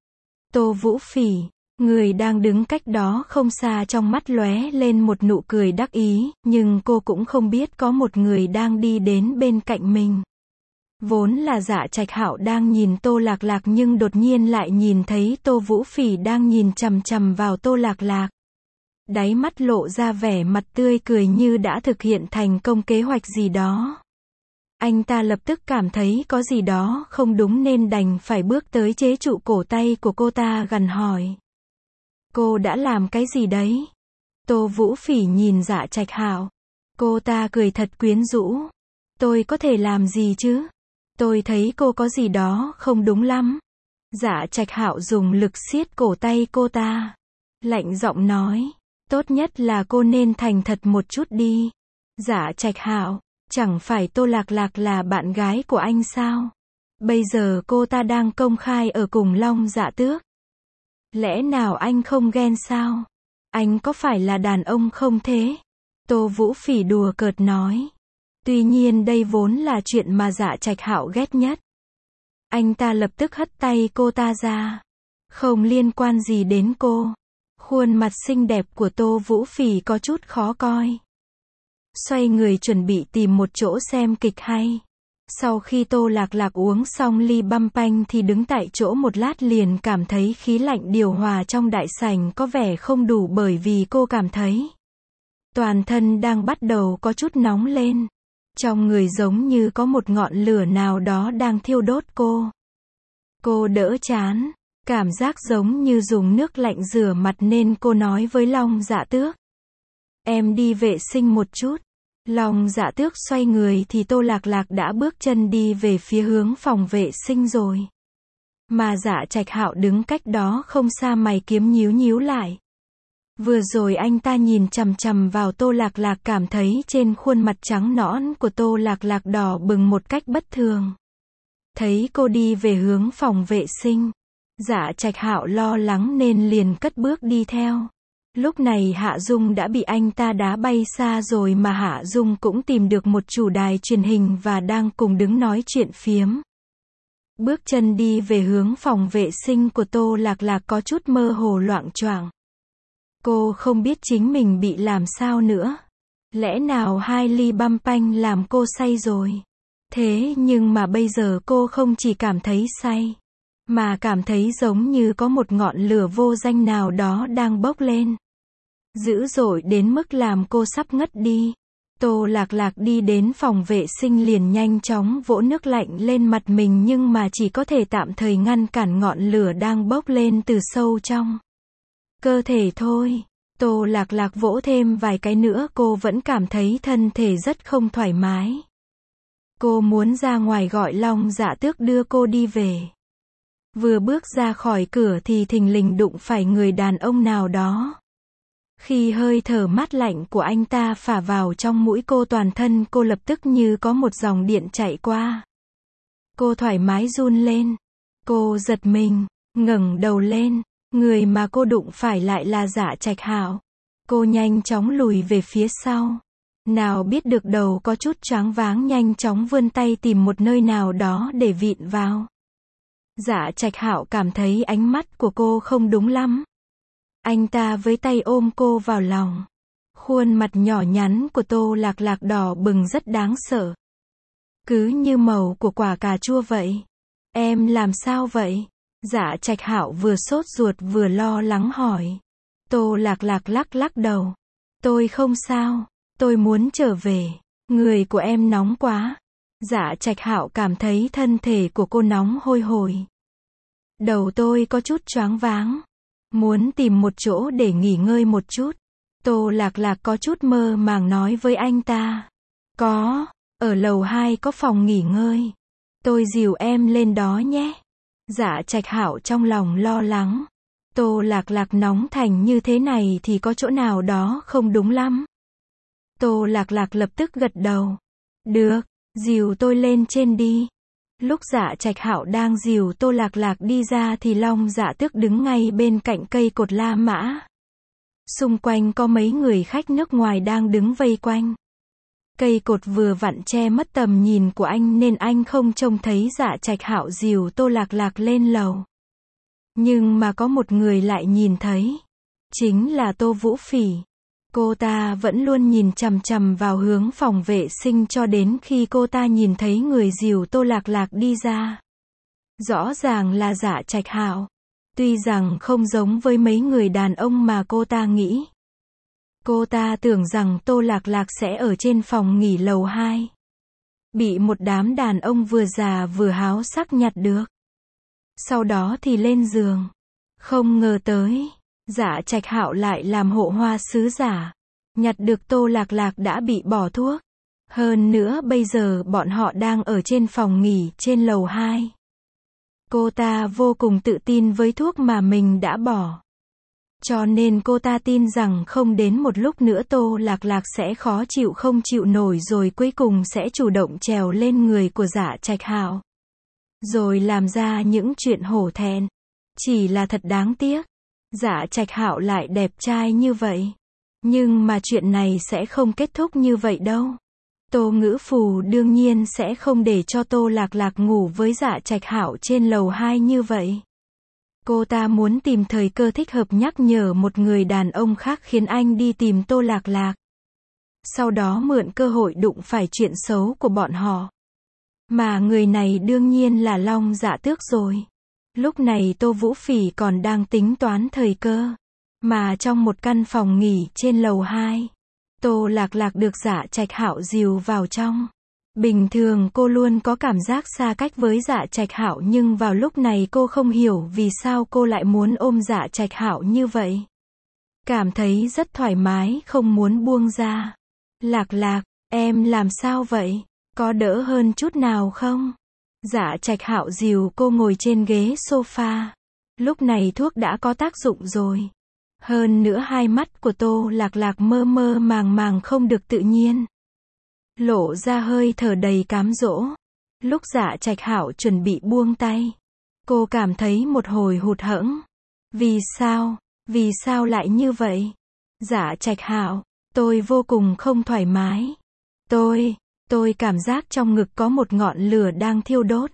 Tô Vũ Phỉ, người đang đứng cách đó không xa trong mắt lóe lên một nụ cười đắc ý, nhưng cô cũng không biết có một người đang đi đến bên cạnh mình. Vốn là Dạ Trạch Hạo đang nhìn Tô Lạc Lạc nhưng đột nhiên lại nhìn thấy Tô Vũ Phỉ đang nhìn chằm chằm vào Tô Lạc Lạc. Đáy mắt lộ ra vẻ mặt tươi cười như đã thực hiện thành công kế hoạch gì đó. Anh ta lập tức cảm thấy có gì đó không đúng nên đành phải bước tới chế trụ cổ tay của cô ta gằn hỏi. Cô đã làm cái gì đấy? Tô Vũ Phỉ nhìn Dạ Trạch Hạo. Cô ta cười thật quyến rũ. Tôi có thể làm gì chứ? Tôi thấy cô có gì đó không đúng lắm. Dạ Trạch Hạo dùng lực siết cổ tay cô ta. Lạnh giọng nói. Tốt nhất là cô nên thành thật một chút đi. Dạ Trạch Hạo. Chẳng phải Tô Lạc Lạc là bạn gái của anh sao? Bây giờ cô ta đang công khai ở cùng Long Dạ Tước. Lẽ nào anh không ghen sao? Anh có phải là đàn ông không thế? Tô Vũ Phỉ đùa cợt nói. Tuy nhiên đây vốn là chuyện mà Dạ Trạch Hạo ghét nhất. Anh ta lập tức hất tay cô ta ra. Không liên quan gì đến cô. Khuôn mặt xinh đẹp của Tô Vũ Phỉ có chút khó coi. Xoay người chuẩn bị tìm một chỗ xem kịch hay. Sau khi Tô Lạc Lạc uống xong ly băm panh thì đứng tại chỗ một lát liền cảm thấy khí lạnh điều hòa trong đại sảnh có vẻ không đủ, bởi vì cô cảm thấy toàn thân đang bắt đầu có chút nóng lên. Trong người giống như có một ngọn lửa nào đó đang thiêu đốt cô. Cô đỡ chán, cảm giác giống như dùng nước lạnh rửa mặt nên cô nói với Long Dạ Tước. Em đi vệ sinh một chút. Long Dạ Tước xoay người thì Tô Lạc Lạc đã bước chân đi về phía hướng phòng vệ sinh rồi. Mà Dạ Trạch Hạo đứng cách đó không xa, mày kiếm nhíu nhíu lại. Vừa rồi anh ta nhìn chằm chằm vào Tô Lạc Lạc, cảm thấy trên khuôn mặt trắng nõn của Tô Lạc Lạc đỏ bừng một cách bất thường. Thấy cô đi về hướng phòng vệ sinh, Dạ Trạch Hạo lo lắng nên liền cất bước đi theo. Lúc này Hạ Dung đã bị anh ta đá bay xa rồi, mà Hạ Dung cũng tìm được một chủ đài truyền hình và đang cùng đứng nói chuyện phiếm. Bước chân đi về hướng phòng vệ sinh của Tô Lạc Lạc có chút mơ hồ loạng choạng. Cô không biết chính mình bị làm sao nữa. Lẽ nào hai ly băm panh làm cô say rồi? Thế nhưng mà bây giờ cô không chỉ cảm thấy say, mà cảm thấy giống như có một ngọn lửa vô danh nào đó đang bốc lên. Dữ dội đến mức làm cô sắp ngất đi. Tô Lạc Lạc đi đến phòng vệ sinh liền nhanh chóng vỗ nước lạnh lên mặt mình, nhưng mà chỉ có thể tạm thời ngăn cản ngọn lửa đang bốc lên từ sâu trong cơ thể thôi. Tô Lạc Lạc vỗ thêm vài cái nữa cô vẫn cảm thấy thân thể rất không thoải mái. Cô muốn ra ngoài gọi Long Dạ Tước đưa cô đi về. Vừa bước ra khỏi cửa thì thình lình đụng phải người đàn ông nào đó. Khi hơi thở mát lạnh của anh ta phả vào trong mũi cô, toàn thân cô lập tức như có một dòng điện chạy qua. Cô thoải mái run lên. Cô giật mình, ngẩng đầu lên. Người mà cô đụng phải lại là Dạ Trạch Hạo. Cô nhanh chóng lùi về phía sau. Nào biết được đầu có chút choáng váng, nhanh chóng vươn tay tìm một nơi nào đó để vịn vào. Dạ Trạch Hạo cảm thấy ánh mắt của cô không đúng lắm. Anh ta với tay ôm cô vào lòng. Khuôn mặt nhỏ nhắn của Tô Lạc Lạc đỏ bừng rất đáng sợ. Cứ như màu của quả cà chua vậy. Em làm sao vậy? Dạ Trạch Hạo vừa sốt ruột vừa lo lắng hỏi. Tô Lạc Lạc lắc lắc đầu. Tôi không sao. Tôi muốn trở về. Người của em nóng quá. Dạ Trạch Hạo cảm thấy thân thể của cô nóng hôi hổi. Đầu tôi có chút choáng váng. Muốn tìm một chỗ để nghỉ ngơi một chút. Tô Lạc Lạc có chút mơ màng nói với anh ta. Có, ở lầu hai có phòng nghỉ ngơi. Tôi dìu em lên đó nhé. Dạ Trạch Hạo trong lòng lo lắng. Tô Lạc Lạc nóng thành như thế này thì có chỗ nào đó không đúng lắm. Tô Lạc Lạc lập tức gật đầu. Được, dìu tôi lên trên đi. Lúc Dạ Trạch Hạo đang dìu Tô Lạc Lạc đi ra thì Long Dạ Tước đứng ngay bên cạnh cây cột La Mã. Xung quanh có mấy người khách nước ngoài đang đứng vây quanh. Cây cột vừa vặn che mất tầm nhìn của anh nên anh không trông thấy Dạ Trạch Hạo dìu Tô Lạc Lạc lên lầu. Nhưng mà có một người lại nhìn thấy. Chính là Tô Vũ Phỉ. Cô ta vẫn luôn nhìn chằm chằm vào hướng phòng vệ sinh cho đến khi cô ta nhìn thấy người dìu Tô Lạc Lạc đi ra. Rõ ràng là Dạ Trạch Hạo. Tuy rằng không giống với mấy người đàn ông mà cô ta nghĩ. Cô ta tưởng rằng Tô Lạc Lạc sẽ ở trên phòng nghỉ lầu hai. Bị một đám đàn ông vừa già vừa háo sắc nhặt được. Sau đó thì lên giường. Không ngờ tới. Dạ Trạch Hạo lại làm hộ hoa sứ giả. Nhặt được Tô Lạc Lạc đã bị bỏ thuốc. Hơn nữa bây giờ bọn họ đang ở trên phòng nghỉ trên lầu hai. Cô ta vô cùng tự tin với thuốc mà mình đã bỏ. Cho nên cô ta tin rằng không đến một lúc nữa Tô Lạc Lạc sẽ khó chịu không chịu nổi rồi cuối cùng sẽ chủ động trèo lên người của Dạ Trạch Hạo. Rồi làm ra những chuyện hổ thẹn. Chỉ là thật đáng tiếc. Dạ Trạch Hạo lại đẹp trai như vậy. Nhưng mà chuyện này sẽ không kết thúc như vậy đâu. Tô Ngữ Phù đương nhiên sẽ không để cho Tô Lạc Lạc ngủ với Dạ Trạch Hạo trên lầu hai như vậy. Cô ta muốn tìm thời cơ thích hợp nhắc nhở một người đàn ông khác khiến anh đi tìm Tô Lạc Lạc. Sau đó mượn cơ hội đụng phải chuyện xấu của bọn họ. Mà người này đương nhiên là Long Dạ Tước rồi. Lúc này Tô Vũ Phỉ còn đang tính toán thời cơ. Mà trong một căn phòng nghỉ trên lầu hai, Tô Lạc Lạc được Dạ Trạch Hạo dìu vào trong. Bình thường cô luôn có cảm giác xa cách với Dạ Trạch Hạo nhưng vào lúc này cô không hiểu vì sao cô lại muốn ôm Dạ Trạch Hạo như vậy. Cảm thấy rất thoải mái không muốn buông ra. Lạc Lạc, em làm sao vậy? Có đỡ hơn chút nào không? Dạ Trạch Hạo dìu cô ngồi trên ghế sofa. Lúc này thuốc đã có tác dụng rồi. Hơn nữa hai mắt của Tô Lạc Lạc mơ mơ màng màng không được tự nhiên. Lộ ra hơi thở đầy cám dỗ. Lúc Dạ Trạch Hạo chuẩn bị buông tay, cô cảm thấy một hồi hụt hẫng. Vì sao? Vì sao lại như vậy? Dạ Trạch Hạo, tôi vô cùng không thoải mái. Tôi, tôi cảm giác trong ngực có một ngọn lửa đang thiêu đốt.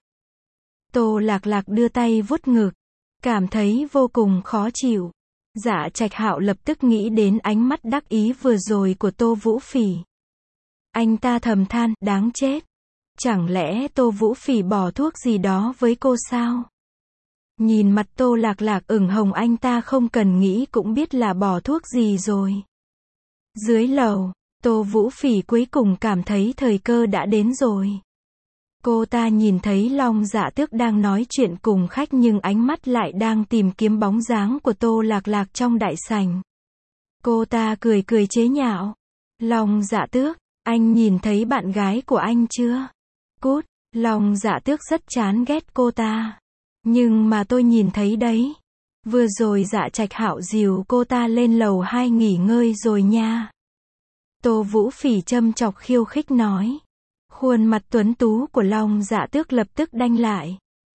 Tô Lạc Lạc đưa tay vuốt ngực, cảm thấy vô cùng khó chịu. Dạ Trạch Hạo lập tức nghĩ đến ánh mắt đắc ý vừa rồi của Tô Vũ Phỉ. Anh ta thầm than, đáng chết. Chẳng lẽ Tô Vũ Phỉ bỏ thuốc gì đó với cô sao? Nhìn mặt Tô Lạc Lạc ửng hồng anh ta không cần nghĩ cũng biết là bỏ thuốc gì rồi. Dưới lầu, Tô Vũ Phỉ cuối cùng cảm thấy thời cơ đã đến rồi. Cô ta nhìn thấy Long Dạ Tước đang nói chuyện cùng khách nhưng ánh mắt lại đang tìm kiếm bóng dáng của Tô Lạc Lạc trong đại sảnh. Cô ta cười cười chế nhạo. Long Dạ Tước, anh nhìn thấy bạn gái của anh chưa? Cút, Long Dạ Tước rất chán ghét cô ta. Nhưng mà tôi nhìn thấy đấy. Vừa rồi Dạ Trạch Hạo dìu cô ta lên lầu hai nghỉ ngơi rồi nha. Tô Vũ Phỉ châm chọc khiêu khích nói. Khuôn mặt tuấn tú của Long Dạ Tước lập tức đanh lại.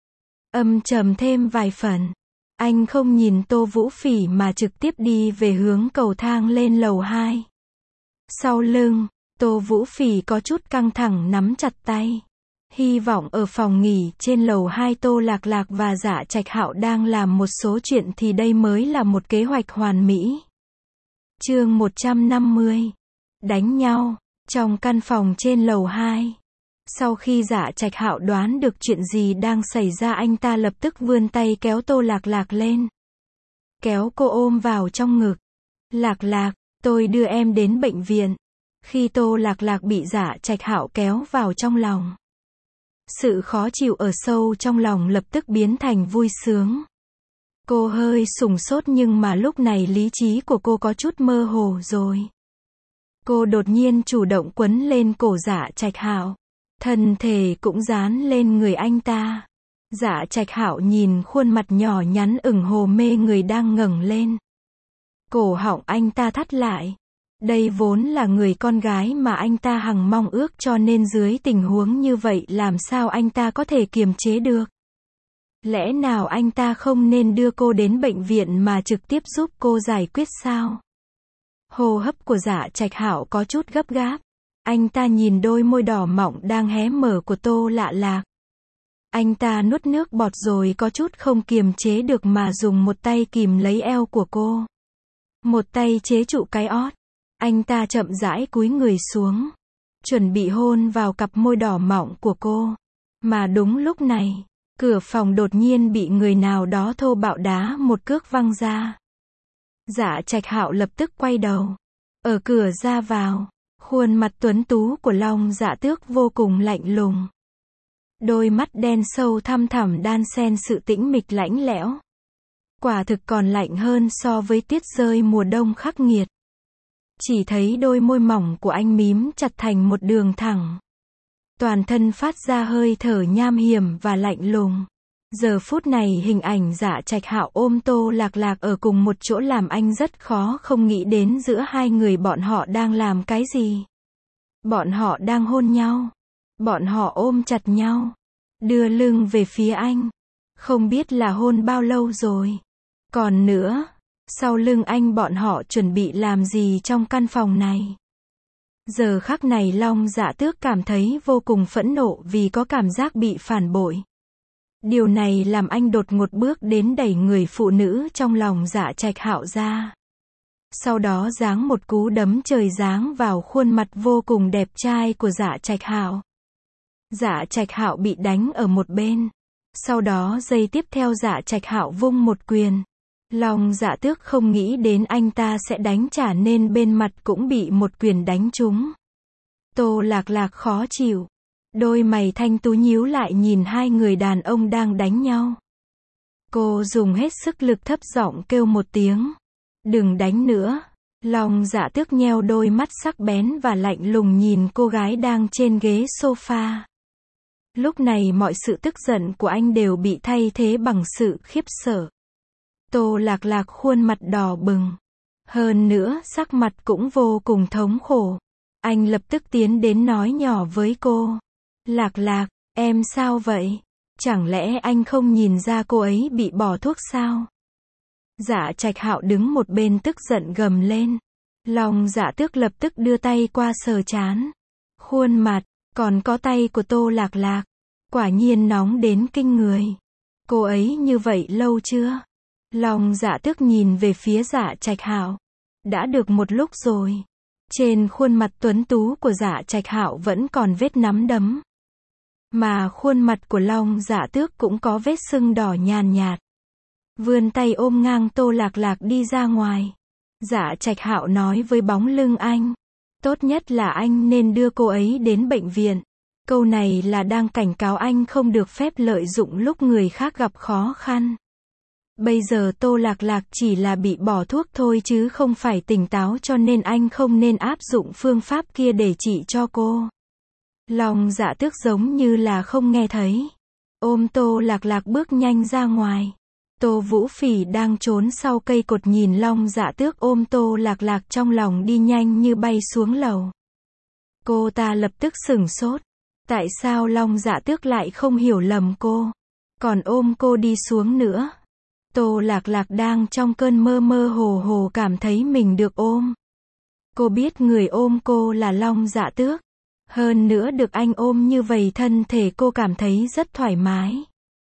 Âm trầm thêm vài phần. Anh không nhìn Tô Vũ Phỉ mà trực tiếp đi về hướng cầu thang lên lầu hai. Sau lưng, Tô Vũ Phỉ có chút căng thẳng nắm chặt tay. Hy vọng ở phòng nghỉ trên lầu hai Tô Lạc Lạc và Dạ Trạch Hạo đang làm một số chuyện thì đây mới là một kế hoạch hoàn mỹ. Chương một trăm năm mươi. Đánh nhau. Trong căn phòng trên lầu hai. Sau khi Dạ Trạch Hạo đoán được chuyện gì đang xảy ra anh ta lập tức vươn tay kéo Tô Lạc Lạc lên. Kéo cô ôm vào trong ngực. Lạc Lạc, tôi đưa em đến bệnh viện. Khi Tô Lạc Lạc bị Dạ Trạch Hạo kéo vào trong lòng, sự khó chịu ở sâu trong lòng lập tức biến thành vui sướng. Cô hơi sùng sốt nhưng mà lúc này lý trí của cô có chút mơ hồ rồi. Cô đột nhiên chủ động quấn lên cổ Dạ Trạch Hạo, thân thể cũng dán lên người anh ta. Dạ Trạch Hạo nhìn khuôn mặt nhỏ nhắn ửng hồ mê người đang ngẩng lên. Cổ họng anh ta thắt lại. Đây vốn là người con gái mà anh ta hằng mong ước cho nên dưới tình huống như vậy làm sao anh ta có thể kiềm chế được. Lẽ nào anh ta không nên đưa cô đến bệnh viện mà trực tiếp giúp cô giải quyết sao? Hô hấp của Dạ Trạch Hạo có chút gấp gáp. Anh ta nhìn đôi môi đỏ mọng đang hé mở của Tô Lạ Lạc. Anh ta nuốt nước bọt rồi có chút không kiềm chế được mà dùng một tay kìm lấy eo của cô. Một tay chế trụ cái ót. Anh ta chậm rãi cúi người xuống, chuẩn bị hôn vào cặp môi đỏ mọng của cô. Mà đúng lúc này, cửa phòng đột nhiên bị người nào đó thô bạo đá một cước văng ra. Dạ Trạch Hạo lập tức quay đầu. Ở cửa ra vào, khuôn mặt tuấn tú của Long Dạ Tước vô cùng lạnh lùng. Đôi mắt đen sâu thăm thẳm đan xen sự tĩnh mịch lạnh lẽo. Quả thực còn lạnh hơn so với tiết rơi mùa đông khắc nghiệt. Chỉ thấy đôi môi mỏng của anh mím chặt thành một đường thẳng. Toàn thân phát ra hơi thở nham hiểm và lạnh lùng. Giờ phút này hình ảnh Dạ Trạch Hạo ôm Tô Lạc Lạc ở cùng một chỗ làm anh rất khó không nghĩ đến giữa hai người bọn họ đang làm cái gì. Bọn họ đang hôn nhau. Bọn họ ôm chặt nhau. Đưa lưng về phía anh. Không biết là hôn bao lâu rồi. Còn nữa, sau lưng anh bọn họ chuẩn bị làm gì trong căn phòng này. Giờ khắc này Long Dạ Tước cảm thấy vô cùng phẫn nộ vì có cảm giác bị phản bội. Điều này làm anh đột ngột bước đến đẩy người phụ nữ trong lòng Dạ Trạch Hạo ra. Sau đó giáng một cú đấm trời giáng vào khuôn mặt vô cùng đẹp trai của Dạ Trạch Hạo. Dạ Trạch Hạo bị đánh ở một bên. Sau đó giây tiếp theo Dạ Trạch Hạo vung một quyền. Long Dạ Tước không nghĩ đến anh ta sẽ đánh trả nên bên mặt cũng bị một quyền đánh trúng. Tô Lạc Lạc khó chịu. Đôi mày thanh tú nhíu lại nhìn hai người đàn ông đang đánh nhau. Cô dùng hết sức lực thấp giọng kêu một tiếng. Đừng đánh nữa. Long Dạ Tước nheo đôi mắt sắc bén và lạnh lùng nhìn cô gái đang trên ghế sofa. Lúc này mọi sự tức giận của anh đều bị thay thế bằng sự khiếp sợ. Tô Lạc Lạc khuôn mặt đỏ bừng. Hơn nữa sắc mặt cũng vô cùng thống khổ. Anh lập tức tiến đến nói nhỏ với cô. Lạc Lạc, em sao vậy? Chẳng lẽ anh không nhìn ra cô ấy bị bỏ thuốc sao? Dạ Trạch Hạo đứng một bên tức giận gầm lên. Long Dạ Tước lập tức đưa tay qua sờ trán. Khuôn mặt, còn có tay của Tô Lạc Lạc. Quả nhiên nóng đến kinh người. Cô ấy như vậy lâu chưa? Long Dạ Tước nhìn về phía Dạ Trạch Hạo. Đã được một lúc rồi. Trên khuôn mặt tuấn tú của Dạ Trạch Hạo vẫn còn vết nắm đấm. Mà khuôn mặt của Long Dạ Tước cũng có vết sưng đỏ nhàn nhạt. Vươn tay ôm ngang Tô Lạc Lạc đi ra ngoài. Dạ Trạch Hạo nói với bóng lưng anh. Tốt nhất là anh nên đưa cô ấy đến bệnh viện. Câu này là đang cảnh cáo anh không được phép lợi dụng lúc người khác gặp khó khăn. Bây giờ Tô Lạc Lạc chỉ là bị bỏ thuốc thôi chứ không phải tỉnh táo cho nên anh không nên áp dụng phương pháp kia để trị cho cô. Long Dạ Tước giống như là không nghe thấy. Ôm Tô Lạc Lạc bước nhanh ra ngoài. Tô Vũ Phỉ đang trốn sau cây cột nhìn Long Dạ Tước ôm Tô Lạc Lạc trong lòng đi nhanh như bay xuống lầu. Cô ta lập tức sửng sốt. Tại sao Long Dạ Tước lại không hiểu lầm cô, còn ôm cô đi xuống nữa? Tô Lạc Lạc đang trong cơn mơ mơ hồ hồ cảm thấy mình được ôm. Cô biết người ôm cô là Long Dạ Tước. Hơn nữa được anh ôm như vậy thân thể cô cảm thấy rất thoải mái.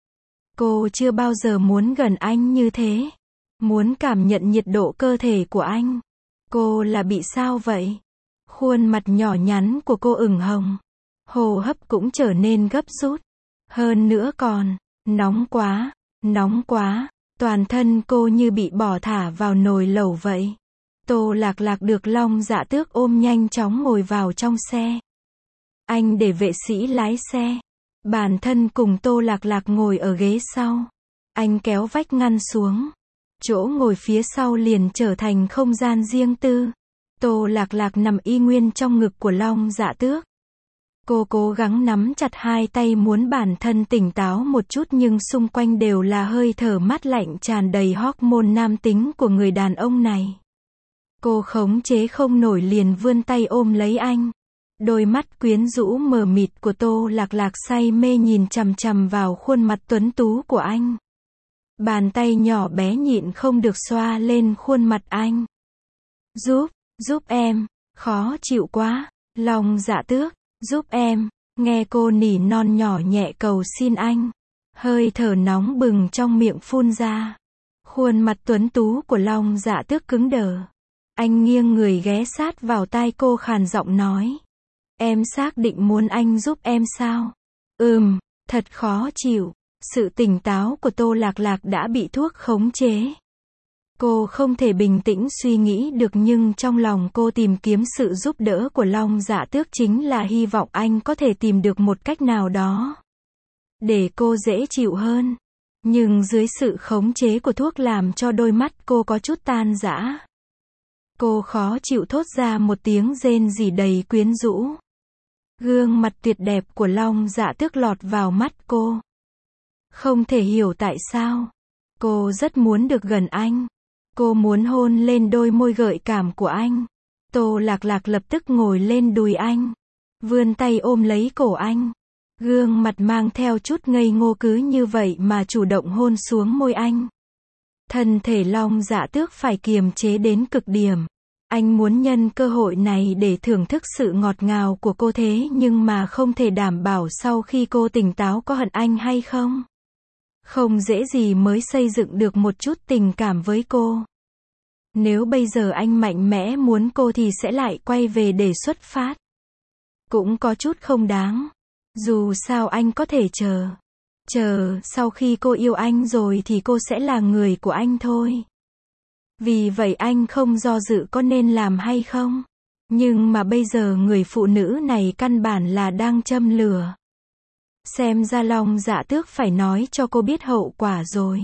Cô chưa bao giờ muốn gần anh như thế. Muốn cảm nhận nhiệt độ cơ thể của anh. Cô là bị sao vậy? Khuôn mặt nhỏ nhắn của cô ửng hồng. Hô hấp cũng trở nên gấp rút. Hơn nữa còn, nóng quá, nóng quá. Toàn thân cô như bị bỏ thả vào nồi lẩu vậy. Tô Lạc Lạc được Long Dạ Tước ôm nhanh chóng ngồi vào trong xe. Anh để vệ sĩ lái xe. Bản thân cùng Tô Lạc Lạc ngồi ở ghế sau. Anh kéo vách ngăn xuống. Chỗ ngồi phía sau liền trở thành không gian riêng tư. Tô Lạc Lạc nằm y nguyên trong ngực của Long Dạ Tước. Cô cố gắng nắm chặt hai tay muốn bản thân tỉnh táo một chút nhưng xung quanh đều là hơi thở mát lạnh tràn đầy hormone nam tính của người đàn ông này. Cô khống chế không nổi liền vươn tay ôm lấy anh. Đôi mắt quyến rũ mờ mịt của Tô Lạc Lạc say mê nhìn chằm chằm vào khuôn mặt tuấn tú của anh. Bàn tay nhỏ bé nhịn không được xoa lên khuôn mặt anh. Giúp, giúp em, khó chịu quá, Long Dạ Tước, giúp em, nghe cô nỉ non nhỏ nhẹ cầu xin anh. Hơi thở nóng bừng trong miệng phun ra. Khuôn mặt tuấn tú của Long Dạ Tước cứng đờ. Anh nghiêng người ghé sát vào tai cô khàn giọng nói. Em xác định muốn anh giúp em sao? Ừm, thật khó chịu. Sự tỉnh táo của Tô Lạc Lạc đã bị thuốc khống chế. Cô không thể bình tĩnh suy nghĩ được nhưng trong lòng cô tìm kiếm sự giúp đỡ của Long Dạ Tước chính là hy vọng anh có thể tìm được một cách nào đó để cô dễ chịu hơn. Nhưng dưới sự khống chế của thuốc làm cho đôi mắt cô có chút tan rã. Cô khó chịu thốt ra một tiếng rên rỉ đầy quyến rũ. Gương mặt tuyệt đẹp của Long Dạ Tước lọt vào mắt cô. Không thể hiểu tại sao. Cô rất muốn được gần anh. Cô muốn hôn lên đôi môi gợi cảm của anh. Tô Lạc Lạc lập tức ngồi lên đùi anh. Vươn tay ôm lấy cổ anh. Gương mặt mang theo chút ngây ngô cứ như vậy mà chủ động hôn xuống môi anh. Thân thể Long Dạ Tước phải kiềm chế đến cực điểm. Anh muốn nhân cơ hội này để thưởng thức sự ngọt ngào của cô thế nhưng mà không thể đảm bảo sau khi cô tỉnh táo có hận anh hay không. Không dễ gì mới xây dựng được một chút tình cảm với cô. Nếu bây giờ anh mạnh mẽ muốn cô thì sẽ lại quay về để xuất phát. Cũng có chút không đáng. Dù sao anh có thể chờ. Chờ, sau khi cô yêu anh rồi thì cô sẽ là người của anh thôi. Vì vậy anh không do dự có nên làm hay không. Nhưng mà bây giờ người phụ nữ này căn bản là đang châm lửa. Xem ra Long Dạ Tước phải nói cho cô biết hậu quả rồi.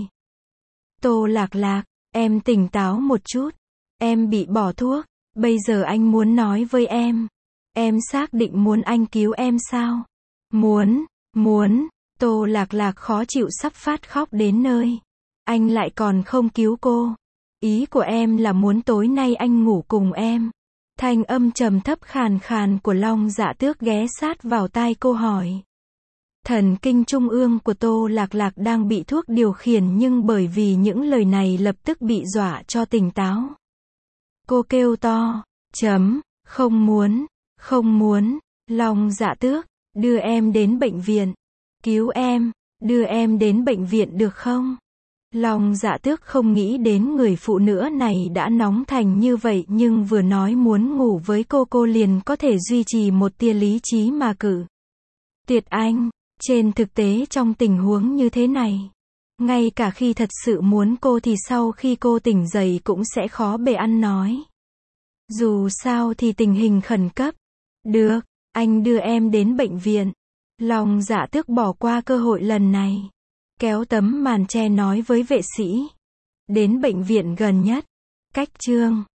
Tô Lạc Lạc, em tỉnh táo một chút. Em bị bỏ thuốc. Bây giờ anh muốn nói với em. Em xác định muốn anh cứu em sao? Muốn, muốn. Tô Lạc Lạc khó chịu sắp phát khóc đến nơi. Anh lại còn không cứu cô. Ý của em là muốn tối nay anh ngủ cùng em. Thanh âm trầm thấp khàn khàn của Long Dạ Tước ghé sát vào tai cô hỏi. Thần kinh trung ương của Tô Lạc Lạc đang bị thuốc điều khiển nhưng bởi vì những lời này lập tức bị dọa cho tỉnh táo. Cô kêu to, chấm, không muốn, không muốn, Long Dạ Tước, đưa em đến bệnh viện. Cứu em, đưa em đến bệnh viện được không? Long Dạ Tước không nghĩ đến người phụ nữ này đã nóng thành như vậy nhưng vừa nói muốn ngủ với cô cô liền có thể duy trì một tia lý trí mà cự. Tuyệt anh, trên thực tế trong tình huống như thế này, ngay cả khi thật sự muốn cô thì sau khi cô tỉnh dậy cũng sẽ khó bề ăn nói. Dù sao thì tình hình khẩn cấp. Được, anh đưa em đến bệnh viện. Long Dạ Tước bỏ qua cơ hội lần này. Kéo tấm màn che nói với vệ sĩ. Đến bệnh viện gần nhất. Cách chương